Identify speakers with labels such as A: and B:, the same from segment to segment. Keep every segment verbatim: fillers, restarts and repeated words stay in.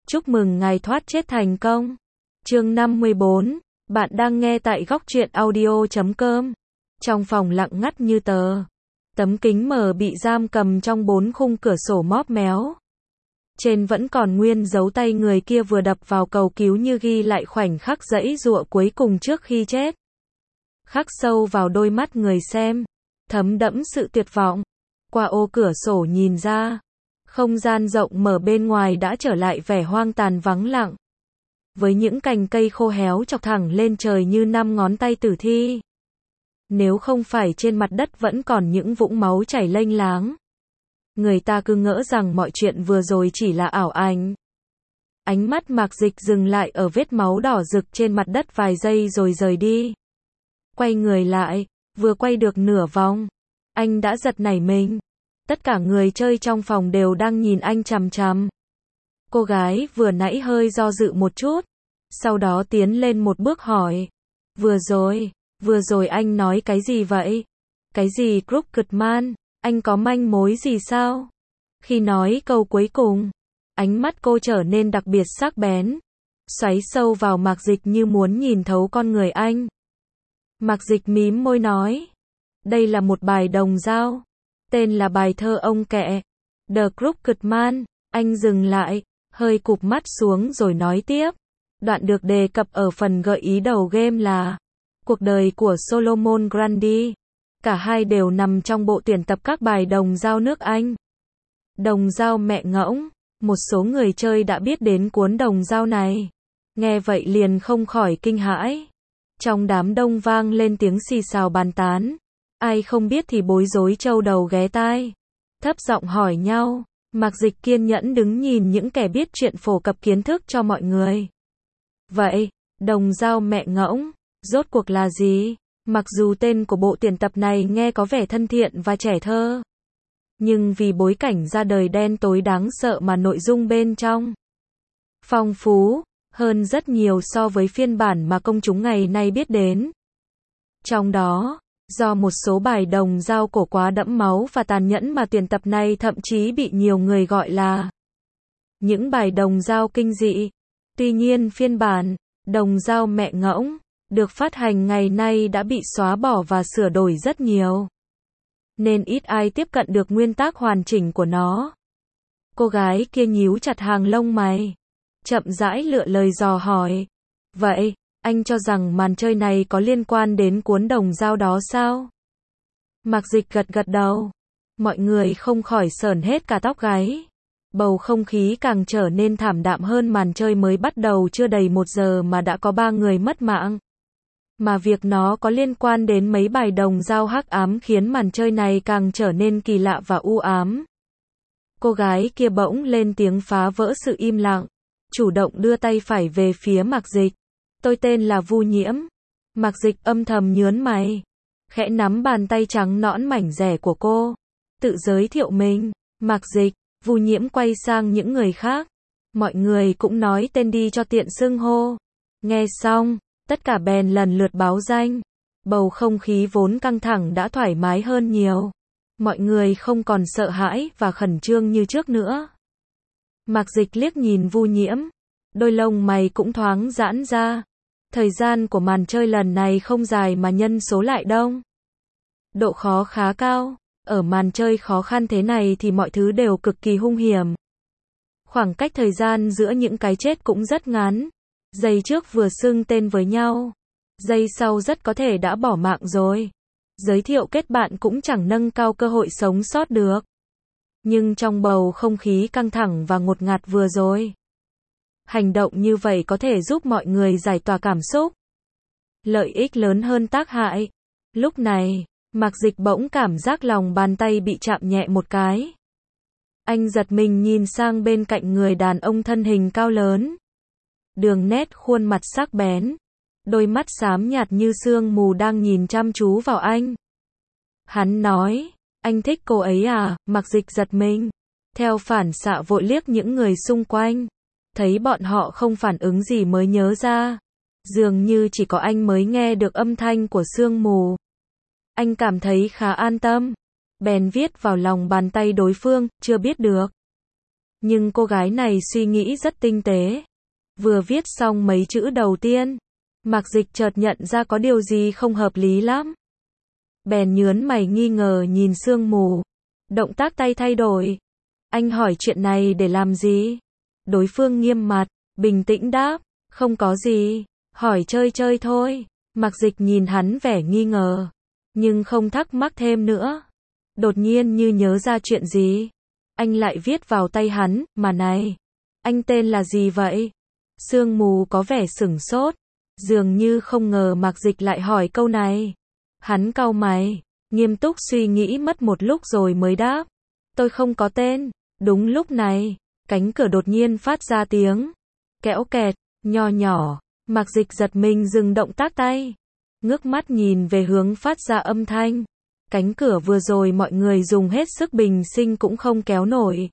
A: Chúc mừng ngài thoát chết thành công. Chương năm mươi bốn, bạn đang nghe tại góc truyện audio chấm com. Trong phòng lặng ngắt như tờ. Tấm kính mờ bị giam cầm trong bốn khung cửa sổ móp méo. Trên vẫn còn nguyên dấu tay người kia vừa đập vào cầu cứu như ghi lại khoảnh khắc giãy giụa cuối cùng trước khi chết. Khắc sâu vào đôi mắt người xem, thấm đẫm sự tuyệt vọng. Qua ô cửa sổ nhìn ra, không gian rộng mở bên ngoài đã trở lại vẻ hoang tàn vắng lặng. Với những cành cây khô héo chọc thẳng lên trời như năm ngón tay tử thi. Nếu không phải trên mặt đất vẫn còn những vũng máu chảy lênh láng, người ta cứ ngỡ rằng mọi chuyện vừa rồi chỉ là ảo ảnh. Ánh mắt Mạc Dịch dừng lại ở vết máu đỏ rực trên mặt đất vài giây rồi rời đi. Quay người lại, vừa quay được nửa vòng, anh đã giật nảy mình. Tất cả người chơi trong phòng đều đang nhìn anh chằm chằm. Cô gái vừa nãy hơi do dự một chút, sau đó tiến lên một bước hỏi. Vừa rồi, vừa rồi anh nói cái gì vậy? Cái gì Crooked Man? Anh có manh mối gì sao? Khi nói câu cuối cùng, ánh mắt cô trở nên đặc biệt sắc bén, xoáy sâu vào Mạc Dịch như muốn nhìn thấu con người anh. Mạc Dịch mím môi nói, đây là một bài đồng dao, tên là bài thơ ông kẹ, The Crooked Man. Anh dừng lại, hơi cụp mắt xuống rồi nói tiếp. Đoạn được đề cập ở phần gợi ý đầu game là cuộc đời của Solomon Grundy. Cả hai đều nằm trong bộ tuyển tập các bài đồng dao nước Anh. Đồng dao mẹ ngỗng, một số người chơi đã biết đến cuốn đồng dao này. Nghe vậy liền không khỏi kinh hãi. Trong đám đông vang lên tiếng xì xào bàn tán. Ai không biết thì bối rối trâu đầu ghé tai. Thấp giọng hỏi nhau. Mạc Dịch kiên nhẫn đứng nhìn những kẻ biết chuyện phổ cập kiến thức cho mọi người. Vậy, đồng dao mẹ ngỗng, rốt cuộc là gì? Mặc dù tên của bộ tuyển tập này nghe có vẻ thân thiện và trẻ thơ, nhưng vì bối cảnh ra đời đen tối đáng sợ mà nội dung bên trong phong phú hơn rất nhiều so với phiên bản mà công chúng ngày nay biết đến. Trong đó, do một số bài đồng dao cổ quá đẫm máu và tàn nhẫn mà tuyển tập này thậm chí bị nhiều người gọi là những bài đồng dao kinh dị. Tuy nhiên phiên bản đồng dao mẹ ngỗng được phát hành ngày nay đã bị xóa bỏ và sửa đổi rất nhiều, nên ít ai tiếp cận được nguyên tác hoàn chỉnh của nó. Cô gái kia nhíu chặt hàng lông mày, chậm rãi lựa lời dò hỏi. Vậy, anh cho rằng màn chơi này có liên quan đến cuốn đồng dao đó sao? Mạc Dịch gật gật đầu. Mọi người không khỏi sởn hết cả tóc gáy. Bầu không khí càng trở nên thảm đạm hơn. Màn chơi mới bắt đầu chưa đầy một giờ mà đã có ba người mất mạng. Mà việc nó có liên quan đến mấy bài đồng dao hắc ám khiến màn chơi này càng trở nên kỳ lạ và u ám. Cô gái kia bỗng lên tiếng phá vỡ sự im lặng, chủ động đưa tay phải về phía Mạc Dịch. Tôi tên là Vu Nhiễm. Mạc Dịch âm thầm nhướng mày, khẽ nắm bàn tay trắng nõn mảnh dẻ của cô, tự giới thiệu mình. Mạc Dịch. Vu Nhiễm quay sang những người khác. Mọi người cũng nói tên đi cho tiện xưng hô. Nghe xong, tất cả bèn lần lượt báo danh. Bầu không khí vốn căng thẳng đã thoải mái hơn nhiều. Mọi người không còn sợ hãi và khẩn trương như trước nữa. Mạc Dịch liếc nhìn Vu Nhiễm, đôi lông mày cũng thoáng giãn ra. Thời gian của màn chơi lần này không dài mà nhân số lại đông. Độ khó khá cao. Ở màn chơi khó khăn thế này thì mọi thứ đều cực kỳ hung hiểm. Khoảng cách thời gian giữa những cái chết cũng rất ngắn. Giây trước vừa xưng tên với nhau, giây sau rất có thể đã bỏ mạng rồi. Giới thiệu kết bạn cũng chẳng nâng cao cơ hội sống sót được. Nhưng trong bầu không khí căng thẳng và ngột ngạt vừa rồi, hành động như vậy có thể giúp mọi người giải tỏa cảm xúc. Lợi ích lớn hơn tác hại. Lúc này, Mạc Dịch bỗng cảm giác lòng bàn tay bị chạm nhẹ một cái. Anh giật mình nhìn sang bên cạnh người đàn ông thân hình cao lớn. Đường nét khuôn mặt sắc bén, đôi mắt xám nhạt như sương mù đang nhìn chăm chú vào anh. Hắn nói, anh thích cô ấy à? Mạc Dịch giật mình, theo phản xạ vội liếc những người xung quanh. Thấy bọn họ không phản ứng gì mới nhớ ra, dường như chỉ có anh mới nghe được âm thanh của sương mù. Anh cảm thấy khá an tâm, bèn viết vào lòng bàn tay đối phương, chưa biết được. Nhưng cô gái này suy nghĩ rất tinh tế. Vừa viết xong mấy chữ đầu tiên, Mạc Dịch chợt nhận ra có điều gì không hợp lý lắm. Bèn nhớn mày nghi ngờ nhìn sương mù. Động tác tay thay đổi. Anh hỏi chuyện này để làm gì? Đối phương nghiêm mặt, bình tĩnh đáp, không có gì, hỏi chơi chơi thôi. Mạc Dịch nhìn hắn vẻ nghi ngờ, nhưng không thắc mắc thêm nữa. Đột nhiên như nhớ ra chuyện gì, anh lại viết vào tay hắn, mà này, anh tên là gì vậy? Sương mù có vẻ sửng sốt, dường như không ngờ Mạc Dịch lại hỏi câu này. Hắn cau mày, nghiêm túc suy nghĩ mất một lúc rồi mới đáp, tôi không có tên. Đúng lúc này, cánh cửa đột nhiên phát ra tiếng kẽo kẹt, nho nhỏ. Mạc Dịch giật mình dừng động tác tay, ngước mắt nhìn về hướng phát ra âm thanh. Cánh cửa vừa rồi mọi người dùng hết sức bình sinh cũng không kéo nổi.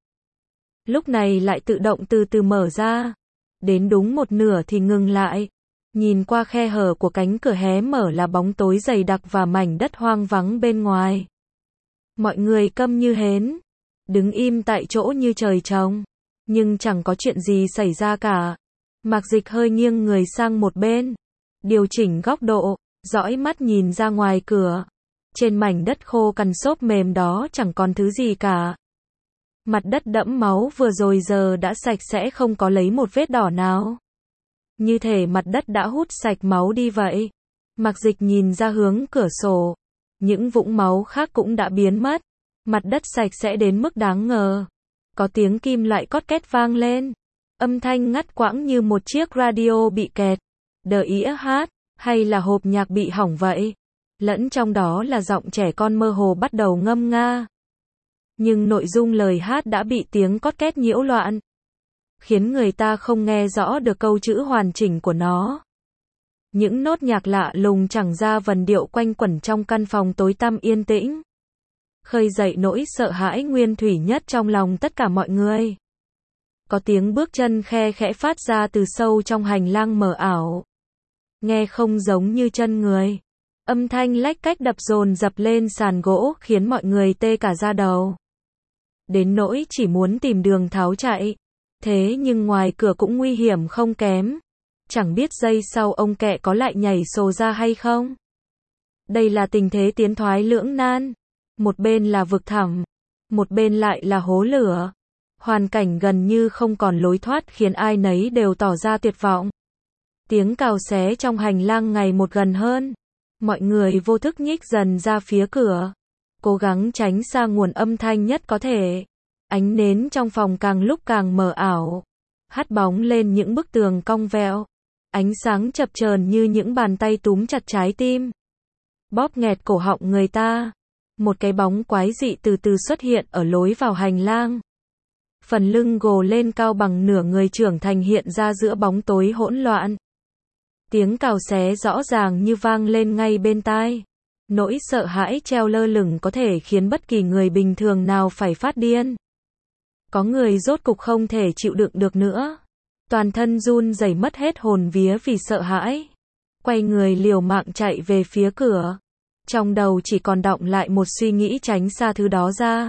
A: Lúc này lại tự động từ từ mở ra. Đến đúng một nửa thì ngừng lại. Nhìn qua khe hở của cánh cửa hé mở là bóng tối dày đặc và mảnh đất hoang vắng bên ngoài. Mọi người câm như hến, đứng im tại chỗ như trời trồng, nhưng chẳng có chuyện gì xảy ra cả. Mạc Dịch hơi nghiêng người sang một bên, điều chỉnh góc độ, dõi mắt nhìn ra ngoài cửa. Trên mảnh đất khô cằn xốp mềm đó chẳng còn thứ gì cả. Mặt đất đẫm máu vừa rồi giờ đã sạch sẽ, không có lấy một vết đỏ nào. Như thể mặt đất đã hút sạch máu đi vậy. Mạc Dịch nhìn ra hướng cửa sổ. Những vũng máu khác cũng đã biến mất. Mặt đất sạch sẽ đến mức đáng ngờ. Có tiếng kim loại cót két vang lên. Âm thanh ngắt quãng như một chiếc radio bị kẹt. Đờ ĩa hát, hay là hộp nhạc bị hỏng vậy? Lẫn trong đó là giọng trẻ con mơ hồ bắt đầu ngâm nga. Nhưng nội dung lời hát đã bị tiếng cót két nhiễu loạn, khiến người ta không nghe rõ được câu chữ hoàn chỉnh của nó. Những nốt nhạc lạ lùng chẳng ra vần điệu quanh quẩn trong căn phòng tối tăm yên tĩnh, khơi dậy nỗi sợ hãi nguyên thủy nhất trong lòng tất cả mọi người. Có tiếng bước chân khe khẽ phát ra từ sâu trong hành lang mờ ảo. Nghe không giống như chân người. Âm thanh lách cách đập dồn dập lên sàn gỗ khiến mọi người tê cả da đầu. Đến nỗi chỉ muốn tìm đường tháo chạy. Thế nhưng ngoài cửa cũng nguy hiểm không kém. Chẳng biết giây sau ông kẹ có lại nhảy sổ ra hay không. Đây là tình thế tiến thoái lưỡng nan. Một bên là vực thẳm, một bên lại là hố lửa. Hoàn cảnh gần như không còn lối thoát khiến ai nấy đều tỏ ra tuyệt vọng. Tiếng cào xé trong hành lang ngày một gần hơn. Mọi người vô thức nhích dần ra phía cửa, cố gắng tránh xa nguồn âm thanh nhất có thể. Ánh nến trong phòng càng lúc càng mờ ảo, hắt bóng lên những bức tường cong vẹo. Ánh sáng chập chờn như những bàn tay túm chặt trái tim, bóp nghẹt cổ họng người ta. Một cái bóng quái dị từ từ xuất hiện ở lối vào hành lang. Phần lưng gồ lên cao bằng nửa người trưởng thành hiện ra giữa bóng tối hỗn loạn. Tiếng cào xé rõ ràng như vang lên ngay bên tai. Nỗi sợ hãi treo lơ lửng có thể khiến bất kỳ người bình thường nào phải phát điên. Có người rốt cục không thể chịu đựng được nữa. Toàn thân run rẩy mất hết hồn vía vì sợ hãi. Quay người liều mạng chạy về phía cửa. Trong đầu chỉ còn đọng lại một suy nghĩ tránh xa thứ đó ra.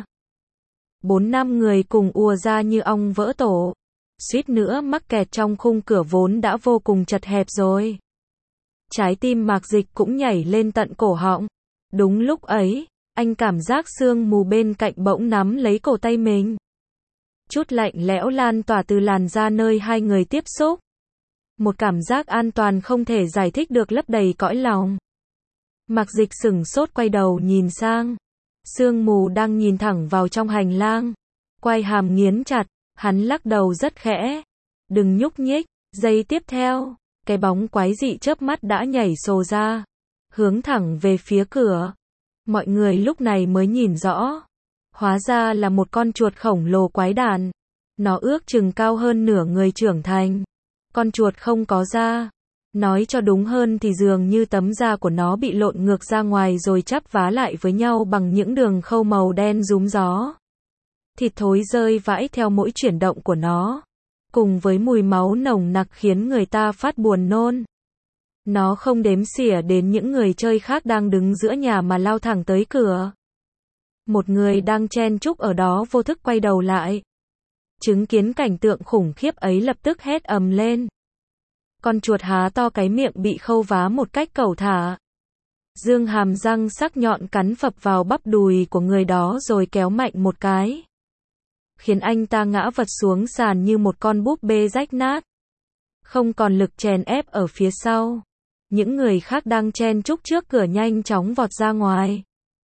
A: Bốn năm người cùng ùa ra như ong vỡ tổ. Suýt nữa mắc kẹt trong khung cửa vốn đã vô cùng chật hẹp rồi. Trái tim Mạc Dịch cũng nhảy lên tận cổ họng. Đúng lúc ấy, anh cảm giác sương mù bên cạnh bỗng nắm lấy cổ tay mình. Chút lạnh lẽo lan tỏa từ làn da nơi hai người tiếp xúc. Một cảm giác an toàn không thể giải thích được lấp đầy cõi lòng. Mạc Dịch sửng sốt quay đầu nhìn sang. Sương mù đang nhìn thẳng vào trong hành lang. Quai hàm nghiến chặt, hắn lắc đầu rất khẽ. Đừng nhúc nhích. Giây tiếp theo, cái bóng quái dị chớp mắt đã nhảy sổ ra, hướng thẳng về phía cửa. Mọi người lúc này mới nhìn rõ. Hóa ra là một con chuột khổng lồ quái đản. Nó ước chừng cao hơn nửa người trưởng thành. Con chuột không có da. Nói cho đúng hơn thì dường như tấm da của nó bị lộn ngược ra ngoài rồi chắp vá lại với nhau bằng những đường khâu màu đen rúm gió. Thịt thối rơi vãi theo mỗi chuyển động của nó, cùng với mùi máu nồng nặc khiến người ta phát buồn nôn. Nó không đếm xỉa đến những người chơi khác đang đứng giữa nhà mà lao thẳng tới cửa. Một người đang chen chúc ở đó vô thức quay đầu lại. chứng kiến cảnh tượng khủng khiếp ấy lập tức hét ầm lên. Con chuột há to cái miệng bị khâu vá một cách cẩu thả. Dương hàm răng sắc nhọn cắn phập vào bắp đùi của người đó rồi kéo mạnh một cái, khiến anh ta ngã vật xuống sàn như một con búp bê rách nát. Không còn lực chèn ép ở phía sau. Những người khác đang chen chúc trước cửa nhanh chóng vọt ra ngoài.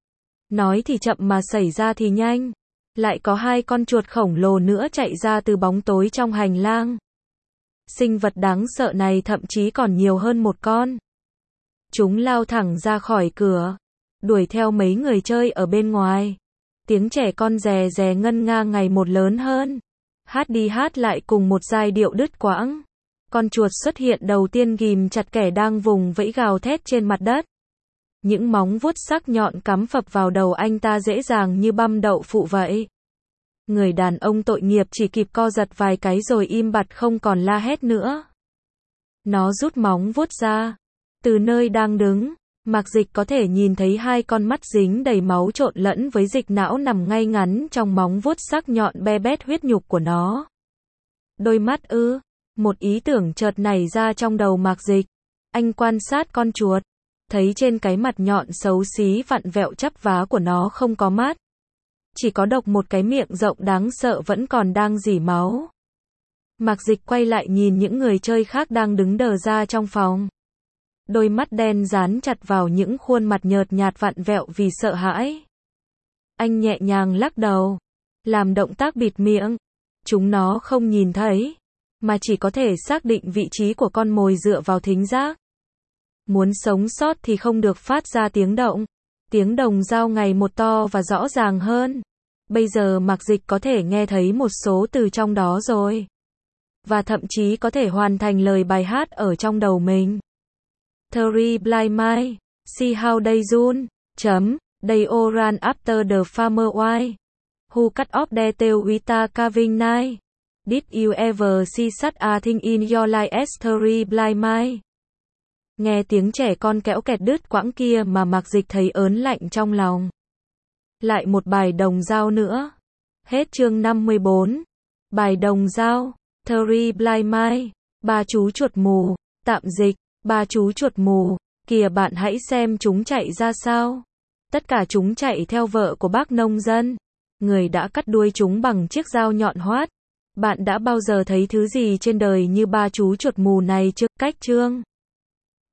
A: Nói thì chậm mà xảy ra thì nhanh. Lại có hai con chuột khổng lồ nữa chạy ra từ bóng tối trong hành lang. Sinh vật đáng sợ này thậm chí còn nhiều hơn một con. Chúng lao thẳng ra khỏi cửa, đuổi theo mấy người chơi ở bên ngoài. Tiếng trẻ con rè rè ngân nga ngày một lớn hơn. Hát đi hát lại cùng một giai điệu đứt quãng. Con chuột xuất hiện đầu tiên ghìm chặt kẻ đang vùng vẫy gào thét trên mặt đất. Những móng vuốt sắc nhọn cắm phập vào đầu anh ta dễ dàng như băm đậu phụ vậy. Người đàn ông tội nghiệp chỉ kịp co giật vài cái rồi im bặt không còn la hét nữa. Nó rút móng vuốt ra. Từ nơi đang đứng, Mạc Dịch có thể nhìn thấy hai con mắt dính đầy máu trộn lẫn với dịch não nằm ngay ngắn trong móng vuốt sắc nhọn be bét huyết nhục của nó. Đôi mắt ư? Một ý tưởng chợt nảy ra trong đầu Mạc Dịch. Anh quan sát con chuột, thấy trên cái mặt nhọn xấu xí vặn vẹo chắp vá của nó không có mắt. Chỉ có độc một cái miệng rộng đáng sợ vẫn còn đang rỉ máu. Mạc Dịch quay lại nhìn những người chơi khác đang đứng đờ ra trong phòng. Đôi mắt đen dán chặt vào những khuôn mặt nhợt nhạt vặn vẹo vì sợ hãi. Anh nhẹ nhàng lắc đầu, làm động tác bịt miệng. Chúng nó không nhìn thấy, mà chỉ có thể xác định vị trí của con mồi dựa vào thính giác. Muốn sống sót thì không được phát ra tiếng động. Tiếng đồng dao ngày một to và rõ ràng hơn. Bây giờ Mạc Dịch có thể nghe thấy một số từ trong đó rồi. Và thậm chí có thể hoàn thành lời bài hát ở trong đầu mình. Three blind mice, see how they run, chấm, they all ran after the farmer wife, who cut off their tail with a carving knife. Did you ever see such a thing in your life as three blind mice? Nghe tiếng trẻ con kẽo kẹt đứt quãng kia mà Mạc Dịch thấy ớn lạnh trong lòng. Lại một bài đồng dao nữa. Hết chương năm mươi bốn. Bài đồng dao, Three blind mice, ba chú chuột mù, tạm dịch. Ba chú chuột mù, kìa bạn hãy xem chúng chạy ra sao. Tất cả chúng chạy theo vợ của bác nông dân. Người đã cắt đuôi chúng bằng chiếc dao nhọn hoắt. Bạn đã bao giờ thấy thứ gì trên đời như ba chú chuột mù này chưa? Cách chương